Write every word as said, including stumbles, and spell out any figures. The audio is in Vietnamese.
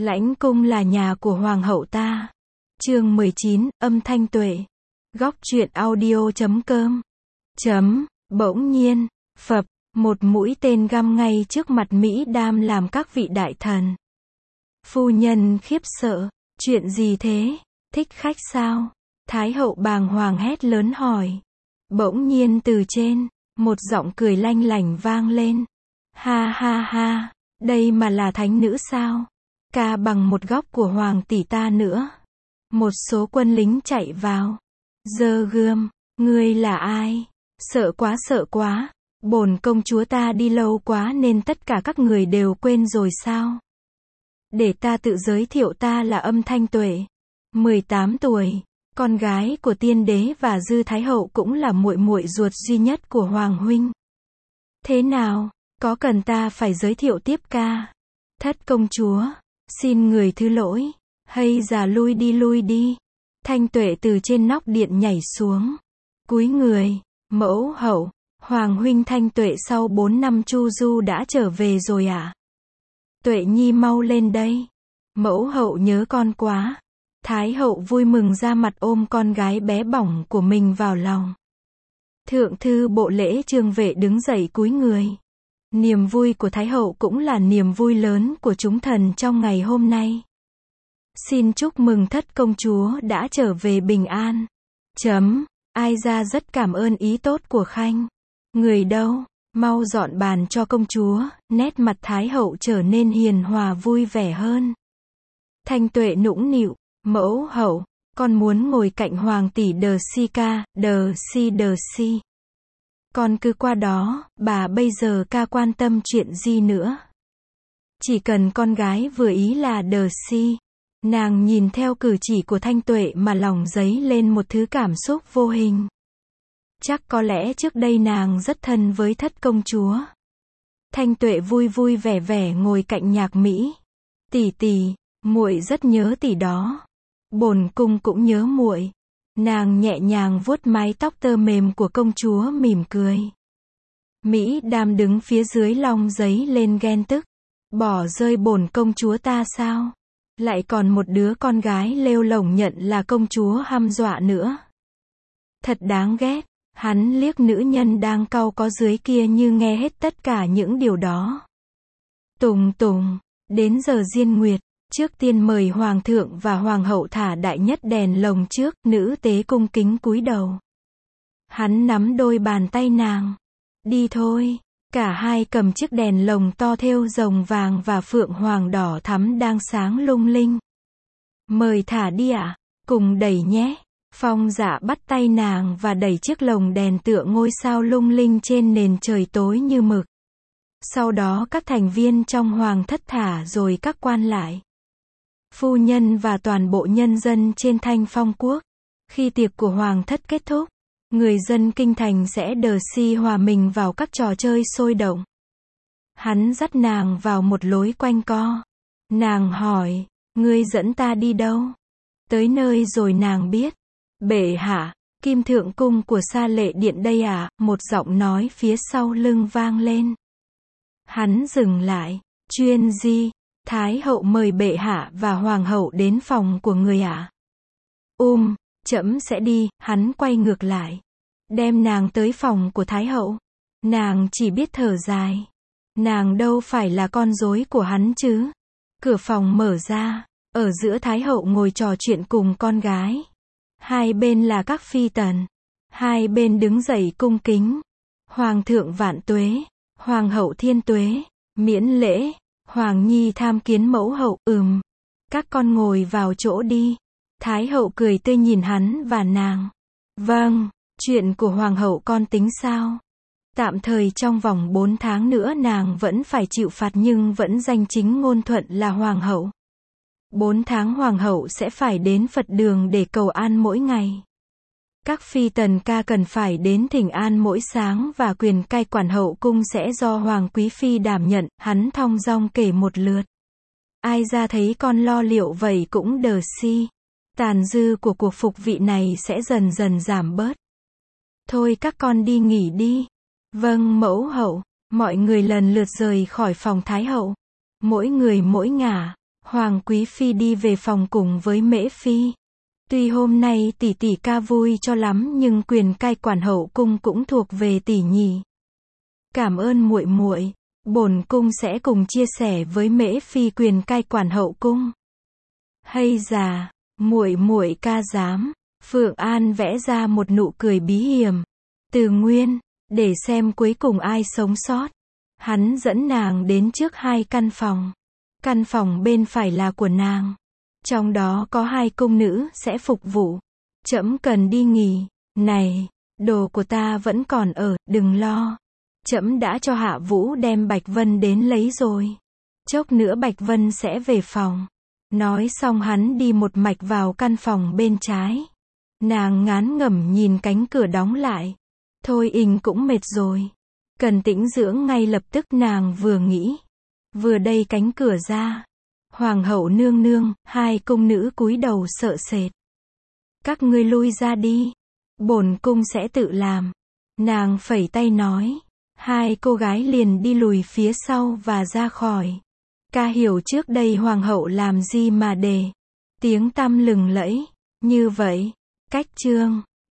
Lãnh cung là nhà của hoàng hậu ta. Chương mười chín, âm thanh tuệ. Góc truyện audio chấm com. Chấm, bỗng nhiên, phập, một mũi tên găm ngay trước mặt Mỹ Đam làm các vị đại thần. Phu nhân khiếp sợ, chuyện gì thế, thích khách sao? Thái hậu bàng hoàng hét lớn hỏi. Bỗng nhiên từ trên, một giọng cười lanh lảnh vang lên. Ha ha ha, đây mà là thánh nữ sao? Ca bằng một góc của hoàng tỷ ta nữa. Một số quân lính chạy vào. Giơ gươm, ngươi là ai? Sợ quá sợ quá, bổn công chúa ta đi lâu quá nên tất cả các người đều quên rồi sao? Để ta tự giới thiệu, ta là Âm Thanh Tuệ. mười tám tuổi, con gái của tiên đế và dư thái hậu, cũng là muội muội ruột duy nhất của hoàng huynh. Thế nào, có cần ta phải giới thiệu tiếp ca? Thất công chúa, xin người thứ lỗi, hay già lui đi lui đi. Thanh Tuệ từ trên nóc điện nhảy xuống, cúi người. Mẫu hậu, hoàng huynh Thanh Tuệ sau bốn năm chu du đã trở về rồi ạ. À? Tuệ nhi mau lên đây. Mẫu hậu nhớ con quá. Thái hậu vui mừng ra mặt ôm con gái bé bỏng của mình vào lòng. Thượng thư bộ lễ Trương Vệ đứng dậy cúi người. Niềm vui của Thái hậu cũng là niềm vui lớn của chúng thần trong ngày hôm nay. Xin chúc mừng thất công chúa đã trở về bình an. Chấm, ai ra rất cảm ơn ý tốt của khanh. Người đâu, mau dọn bàn cho công chúa. Nét mặt Thái hậu trở nên hiền hòa vui vẻ hơn. Thanh Tuệ nũng nịu, mẫu hậu, con muốn ngồi cạnh hoàng tỷ Đờ Si ca, Đờ Si Đờ Si. Con cứ qua đó, bà bây giờ ca quan tâm chuyện gì nữa. Chỉ cần con gái vừa ý là Đờ Si. Nàng nhìn theo cử chỉ của Thanh Tuệ mà lòng dấy lên một thứ cảm xúc vô hình. Chắc có lẽ trước đây nàng rất thân với thất công chúa. Thanh Tuệ vui vui vẻ vẻ ngồi cạnh Nhạc Mỹ. Tỷ tỷ, muội rất nhớ tỷ đó. Bổn cung cũng nhớ muội. Nàng nhẹ nhàng vuốt mái tóc tơ mềm của công chúa mỉm cười. Mỹ Đam đứng phía dưới lòng giấy lên ghen tức. Bỏ rơi bổn công chúa ta sao? Lại còn một đứa con gái lêu lổng nhận là công chúa hăm dọa nữa. Thật đáng ghét. Hắn liếc nữ nhân đang cau có dưới kia như nghe hết tất cả những điều đó. Tùng tùng, đến giờ diên nguyệt, trước tiên mời hoàng thượng và hoàng hậu thả đại nhất đèn lồng trước. Nữ tế cung kính cúi đầu. Hắn nắm đôi bàn tay nàng. Đi thôi. Cả hai cầm chiếc đèn lồng to thêu rồng vàng và phượng hoàng đỏ thắm đang sáng lung linh. Mời thả đi ạ. À? Cùng đẩy nhé. Phong Dạ bắt tay nàng và đẩy chiếc lồng đèn tựa ngôi sao lung linh trên nền trời tối như mực. Sau đó các thành viên trong hoàng thất thả rồi các quan lại. Phu nhân và toàn bộ nhân dân trên Thanh Phong quốc. Khi tiệc của hoàng thất kết thúc, người dân kinh thành sẽ Đờ Si hòa mình vào các trò chơi sôi động. Hắn dắt nàng vào một lối quanh co. Nàng hỏi, ngươi dẫn ta đi đâu? Tới nơi rồi nàng biết. Bệ hạ, Kim Thượng cung của Sa Lệ điện đây à? Một giọng nói phía sau lưng vang lên. Hắn dừng lại. Chuyên di, Thái hậu mời bệ hạ và hoàng hậu đến phòng của người ạ. À? Um, trẫm sẽ đi. Hắn quay ngược lại. Đem nàng tới phòng của Thái hậu. Nàng chỉ biết thở dài. Nàng đâu phải là con rối của hắn chứ. Cửa phòng mở ra. Ở giữa Thái hậu ngồi trò chuyện cùng con gái. Hai bên là các phi tần. Hai bên đứng dậy cung kính. Hoàng thượng vạn tuế. Hoàng hậu thiên tuế. Miễn lễ. Hoàng nhi tham kiến mẫu hậu. Ừm. Các con ngồi vào chỗ đi. Thái hậu cười tươi nhìn hắn và nàng. Vâng. Chuyện của hoàng hậu con tính sao? Tạm thời trong vòng bốn tháng nữa nàng vẫn phải chịu phạt nhưng vẫn danh chính ngôn thuận là hoàng hậu. Bốn tháng hoàng hậu sẽ phải đến Phật đường để cầu an mỗi ngày. Các phi tần ca cần phải đến thỉnh an mỗi sáng và quyền cai quản hậu cung sẽ do hoàng quý phi đảm nhận. Hắn thong dong kể một lượt. Ai ra thấy con lo liệu vậy cũng Đờ Si. Tàn dư của cuộc phục vị này sẽ dần dần giảm bớt. Thôi các con đi nghỉ đi. Vâng mẫu hậu. Mọi người lần lượt rời khỏi phòng Thái hậu. Mỗi người mỗi ngả. Hoàng quý phi đi về phòng cùng với Mễ phi. Tuy hôm nay tỷ tỷ ca vui cho lắm nhưng quyền cai quản hậu cung cũng thuộc về tỷ nhỉ. Cảm ơn muội muội, bổn cung sẽ cùng chia sẻ với Mễ phi quyền cai quản hậu cung. Hay già, muội muội ca dám. Phượng An vẽ ra một nụ cười bí hiểm. Từ Nguyên, để xem cuối cùng ai sống sót. Hắn dẫn nàng đến trước hai căn phòng. Căn phòng bên phải là của nàng. Trong đó có hai cung nữ sẽ phục vụ. Trẫm cần đi nghỉ. Này, đồ của ta vẫn còn ở, đừng lo. Trẫm đã cho Hạ Vũ đem Bạch Vân đến lấy rồi. Chốc nữa Bạch Vân sẽ về phòng. Nói xong hắn đi một mạch vào căn phòng bên trái. Nàng ngán ngẩm nhìn cánh cửa đóng lại. Thôi ình cũng mệt rồi. Cần tĩnh dưỡng ngay lập tức nàng vừa nghĩ. Vừa đẩy cánh cửa ra. Hoàng hậu nương nương, hai cung nữ cúi đầu sợ sệt. Các ngươi lui ra đi. Bổn cung sẽ tự làm. Nàng phẩy tay nói. Hai cô gái liền đi lùi phía sau và ra khỏi. Ca hiểu trước đây hoàng hậu làm gì mà để tiếng tăm lừng lẫy như vậy. Cách chương